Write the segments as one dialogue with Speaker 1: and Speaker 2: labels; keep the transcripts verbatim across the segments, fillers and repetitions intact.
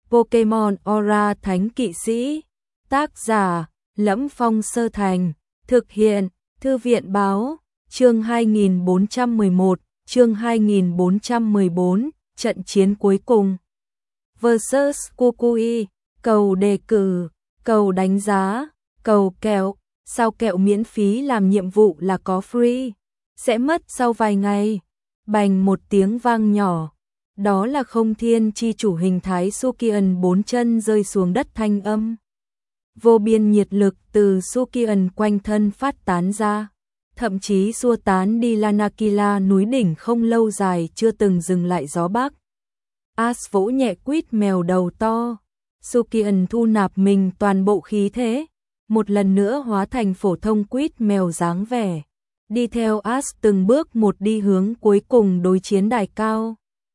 Speaker 1: Pokemon Aura Thánh Kỵ Sĩ. Tác giả: Lẫm Phong Sơ Thành. Thực hiện: Thư viện báo. Chương hai nghìn bốn trăm mười một, chương hai nghìn bốn trăm mười bốn, trận chiến cuối cùng. Versus Kukui. Cầu đề cử, cầu đánh giá, cầu kẹo. Sao kẹo miễn phí làm nhiệm vụ là có free, sẽ mất sau vài ngày. Bành một tiếng vang nhỏ. Đó là Không Thiên chi chủ hình thái Sukian bốn chân rơi xuống đất thanh âm. Vô biên nhiệt lực từ Sukian quanh thân phát tán ra, thậm chí xua tán đi Lanakila núi đỉnh không lâu dài chưa từng dừng lại gió bắc. As vỗ nhẹ quýt mèo đầu to. Sukian thu nạp mình toàn bộ khí thế, một lần nữa hóa thành phổ thông quýt mèo dáng vẻ, đi theo As từng bước một đi hướng cuối cùng đối chiến đài cao.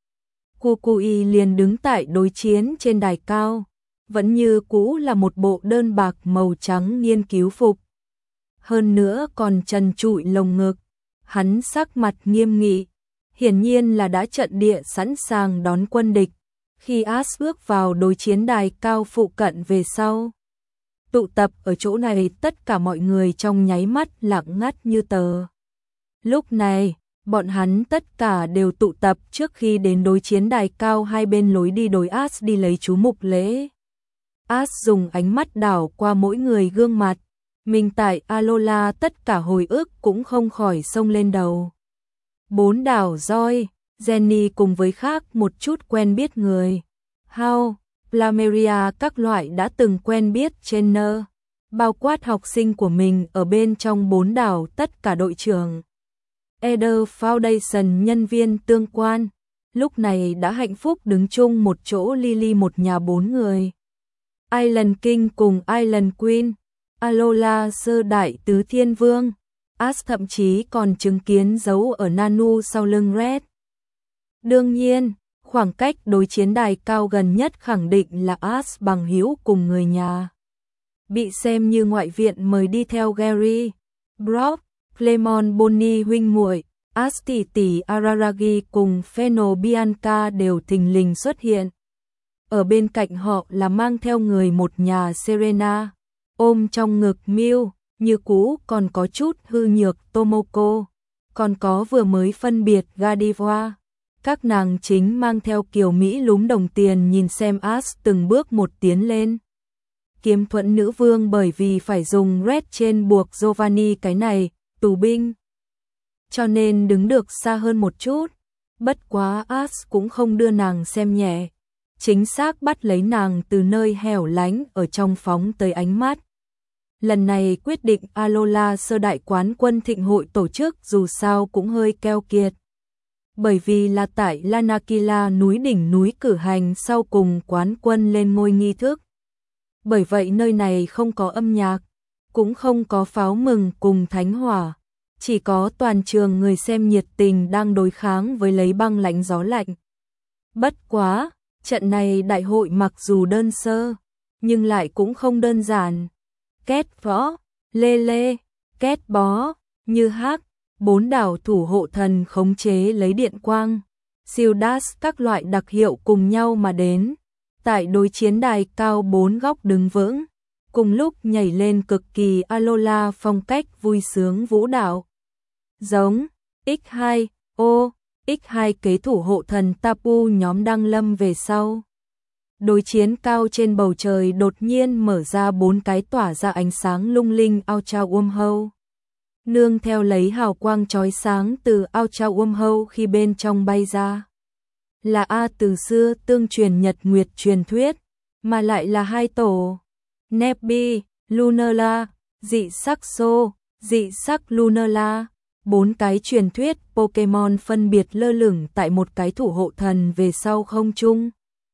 Speaker 1: Kukui liền đứng tại đối chiến trên đài cao, vẫn như cũ là một bộ đơn bạc màu trắng nghiên cứu phục. Hơn nữa còn trần trụi lồng ngực, hắn sắc mặt nghiêm nghị, hiển nhiên là đã trận địa sẵn sàng đón quân địch. Khi As bước vào đối chiến đài cao phụ cận về sau, tụ tập ở chỗ này tất cả mọi người trong nháy mắt lặng ngắt như tờ. Lúc này, bọn hắn tất cả đều tụ tập trước khi đến đối chiến đài cao hai bên lối đi đối As đi lấy chú mục lễ. As dùng ánh mắt đảo qua mỗi người gương mặt, mình tại Alola tất cả hồi ức cũng không khỏi xông lên đầu. Bốn đảo roi, Jenny cùng với khác một chút quen biết người. How, Plameria các loại đã từng quen biết trên nơ, bao quát học sinh của mình ở bên trong bốn đảo tất cả đội trưởng. Eder Foundation nhân viên tương quan, lúc này đã hạnh phúc đứng chung một chỗ Lily một nhà bốn người. Island King cùng Island Queen, Alola sơ đại tứ thiên vương, As thậm chí còn chứng kiến dấu ở Nanu sau lưng Red. Đương nhiên, khoảng cách đối chiến đài cao gần nhất khẳng định là As bằng hữu cùng người nhà. Bị xem như ngoại viện mời đi theo Gary, Brock, Clemon Bonnie huynh muội, As tỷ tỷ Araragi cùng Pheno Bianca đều thình lình xuất hiện. Ở bên cạnh họ là mang theo người một nhà Serena, ôm trong ngực Mew, như cũ còn có chút hư nhược Tomoko, còn có vừa mới phân biệt Godiva. Các nàng chính mang theo kiểu Mỹ lúm đồng tiền nhìn xem As từng bước một tiến lên. Kiếm thuẫn nữ vương bởi vì phải dùng Red trên buộc Giovanni cái này, tù binh, cho nên đứng được xa hơn một chút. Bất quá As cũng không đưa nàng xem nhẹ, chính xác bắt lấy nàng từ nơi hẻo lánh ở trong phóng tới ánh mắt. Lần này quyết định Alola sơ đại quán quân thịnh hội tổ chức dù sao cũng hơi keo kiệt. Bởi vì là tại Lanakila núi đỉnh núi cử hành sau cùng quán quân lên ngôi nghi thức. Bởi vậy nơi này không có âm nhạc, cũng không có pháo mừng cùng thánh hỏa, chỉ có toàn trường người xem nhiệt tình đang đối kháng với lấy băng lãnh gió lạnh. Bất quá, trận này đại hội mặc dù đơn sơ, nhưng lại cũng không đơn giản. Két võ, lê lê, két bó, như hắc, bốn đảo thủ hộ thần khống chế lấy điện quang, siêu đát các loại đặc hiệu cùng nhau mà đến. Tại đối chiến đài cao bốn góc đứng vững, cùng lúc nhảy lên cực kỳ Alola phong cách vui sướng vũ đạo. Giống, ích hai, ô, ích hai kế thủ hộ thần Tapu nhóm đăng lâm về sau. Đối chiến cao trên bầu trời đột nhiên mở ra bốn cái tỏa ra ánh sáng lung linh Ultra Wormhole. Nương theo lấy hào quang chói sáng từ Ultra Wormhole khi bên trong bay ra. Là A từ xưa tương truyền nhật nguyệt truyền thuyết, mà lại là hai tổ. Nebby, Lunala, dị sắc Xô, dị sắc Lunala. Bốn cái truyền thuyết Pokemon phân biệt lơ lửng tại một cái thủ hộ thần về sau không trung.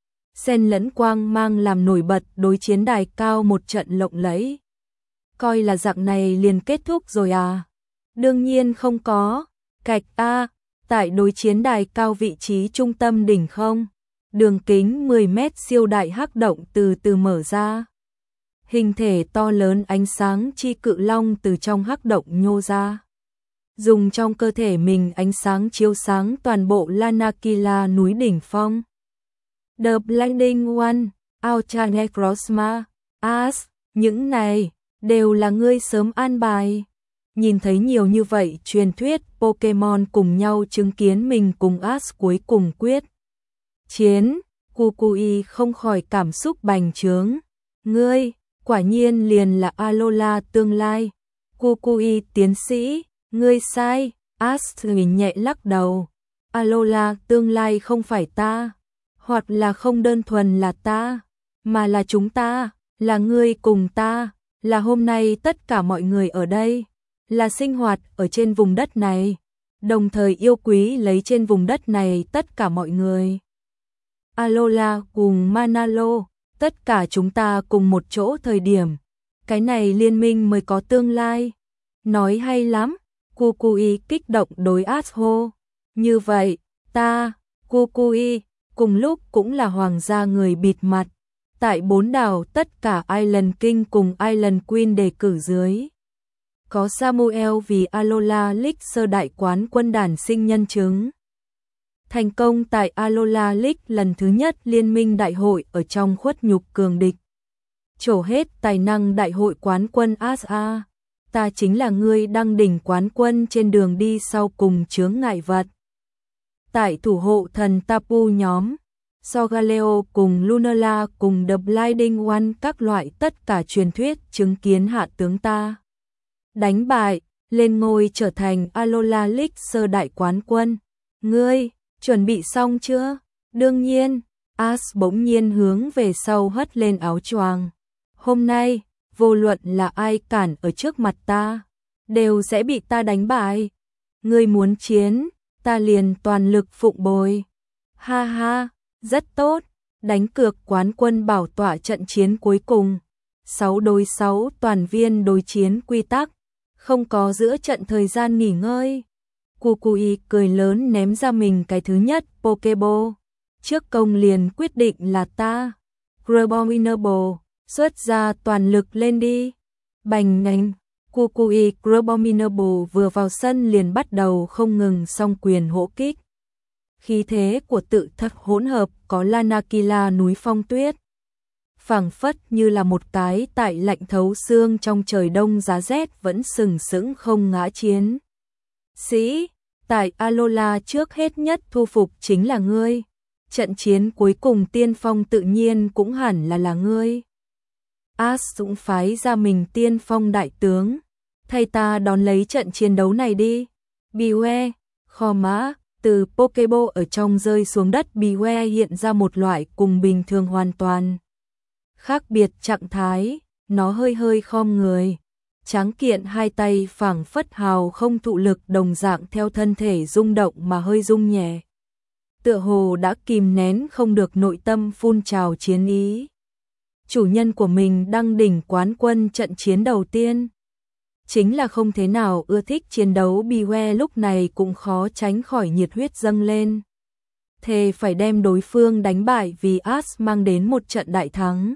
Speaker 1: Xen lẫn quang mang làm nổi bật đối chiến đài cao một trận lộng lẫy. Coi là dạng này liền kết thúc rồi à? Đương nhiên không có. Cạch A, tại đối chiến đài cao vị trí trung tâm đỉnh không, đường kính mười mét siêu đại hắc động từ từ mở ra. Hình thể to lớn ánh sáng chi cự long từ trong hắc động nhô ra. Dùng trong cơ thể mình ánh sáng chiếu sáng toàn bộ Lanakila núi đỉnh phong. The Blinding One, Autanecrosma, As, những này đều là ngươi sớm an bài. Nhìn thấy nhiều như vậy truyền thuyết Pokemon cùng nhau chứng kiến mình cùng As cuối cùng quyết chiến, Kukui không khỏi cảm xúc bành trướng. Ngươi, quả nhiên liền là Alola tương lai. Kukui tiến sĩ, ngươi sai. As nhẹ lắc đầu. Alola tương lai không phải ta, hoặc là không đơn thuần là ta, mà là chúng ta, là ngươi cùng ta, là hôm nay tất cả mọi người ở đây, là sinh hoạt ở trên vùng đất này, đồng thời yêu quý lấy trên vùng đất này tất cả mọi người. Alola cùng Manalo, tất cả chúng ta cùng một chỗ thời điểm, cái này liên minh mới có tương lai. Nói hay lắm, Kukui kích động đối As hô. Như vậy, ta, Kukui, cùng lúc cũng là hoàng gia người bịt mặt. Tại bốn đảo tất cả Island King cùng Island Queen đề cử dưới. Có Samuel vì Alola League sơ đại quán quân đản sinh nhân chứng. Thành công tại Alola League lần thứ nhất liên minh đại hội ở trong khuất nhục cường địch. Trổ hết tài năng đại hội quán quân Asa. Ta chính là ngươi đăng đỉnh quán quân trên đường đi sau cùng chướng ngại vật. Tại thủ hộ thần Tapu nhóm, Solgaleo cùng Lunala cùng The Blinding One các loại tất cả truyền thuyết chứng kiến hạ tướng ta đánh bại, lên ngôi trở thành Alola League sơ đại quán quân. Ngươi, chuẩn bị xong chưa? Đương nhiên, As bỗng nhiên hướng về sau hất lên áo choàng. Hôm nay, vô luận là ai cản ở trước mặt ta, đều sẽ bị ta đánh bại. Ngươi muốn chiến, ta liền toàn lực phụng bồi. Ha ha, rất tốt, đánh cược quán quân bảo tọa trận chiến cuối cùng. sáu đối sáu toàn viên đối chiến quy tắc, không có giữa trận thời gian nghỉ ngơi. Kukui cười lớn ném ra mình cái thứ nhất Pokeball. Trước công liền quyết định là ta. Crabominable, xuất ra toàn lực lên đi. Bành ngành, Kukui Crabominable vừa vào sân liền bắt đầu không ngừng song quyền hỗ kích. Khí thế của tự thật hỗn hợp có Lanakila núi phong tuyết. Phảng phất như là một cái tại lạnh thấu xương trong trời đông giá rét vẫn sừng sững không ngã chiến. Sĩ, tại Alola trước hết nhất thu phục chính là ngươi. Trận chiến cuối cùng tiên phong tự nhiên cũng hẳn là là ngươi. As dũng phái ra mình tiên phong đại tướng. Thay ta đón lấy trận chiến đấu này đi. Beware, kho mã, từ Pokeball ở trong rơi xuống đất. Beware hiện ra một loại cùng bình thường hoàn toàn khác biệt trạng thái, nó hơi hơi khom người. Tráng kiện hai tay phảng phất hào không thụ lực đồng dạng theo thân thể rung động mà hơi rung nhẹ. Tựa hồ đã kìm nén không được nội tâm phun trào chiến ý. Chủ nhân của mình đăng đỉnh quán quân trận chiến đầu tiên. Chính là không thế nào ưa thích chiến đấu. Beware lúc này cũng khó tránh khỏi nhiệt huyết dâng lên. Thề phải đem đối phương đánh bại vì As mang đến một trận đại thắng.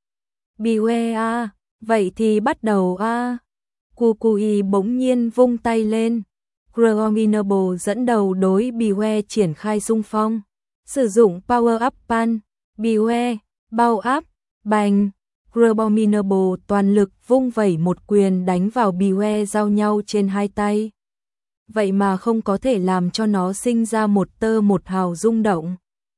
Speaker 1: Beware a, vậy thì bắt đầu a. À. Kukui bỗng nhiên vung tay lên. Crabominable dẫn đầu đối Beware triển khai xung phong. Sử dụng Power Up Pan. Beware, bao áp, bành. Crabominable toàn lực vung vẩy một quyền đánh vào Beware giao nhau trên hai tay. Vậy mà không có thể làm cho nó sinh ra một tơ một hào rung động.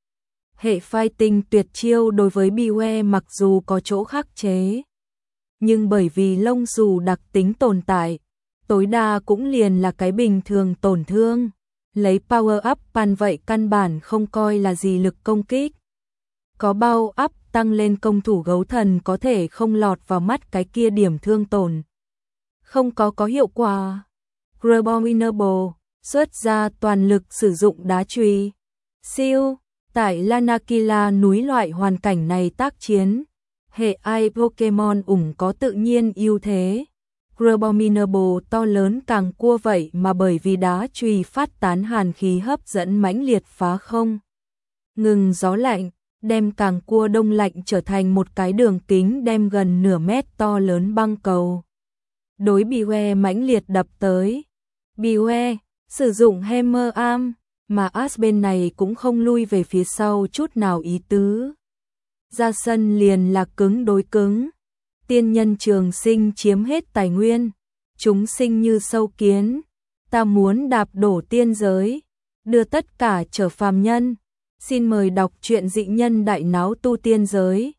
Speaker 1: Hệ fighting tuyệt chiêu đối với Beware mặc dù có chỗ khắc chế, nhưng bởi vì lông xù đặc tính tồn tại, tối đa cũng liền là cái bình thường tổn thương. Lấy Power Up Pan vậy căn bản không coi là gì lực công kích. Có bao up tăng lên công thủ gấu thần có thể không lọt vào mắt cái kia điểm thương tổn. Không có có hiệu quả. Crabominable xuất ra toàn lực sử dụng đá chùy. Siêu, tại Lanakila núi loại hoàn cảnh này tác chiến, hệ ai Pokemon ủng có tự nhiên ưu thế. Crabominable to lớn càng cua vậy mà bởi vì đá chùy phát tán hàn khí hấp dẫn mãnh liệt phá không. Ngừng gió lạnh, đem càng cua đông lạnh trở thành một cái đường kính đem gần nửa mét to lớn băng cầu. Đối Beware mãnh liệt đập tới. Beware, sử dụng Hammer Arm, mà As bên này cũng không lui về phía sau chút nào ý tứ. ra sân liền là cứng đối cứng. Tiên nhân trường sinh chiếm hết tài nguyên, chúng sinh như sâu kiến, ta muốn đạp đổ tiên giới, đưa tất cả trở phàm nhân. Xin mời đọc truyện Dị Nhân Đại Náo Tu Tiên Giới.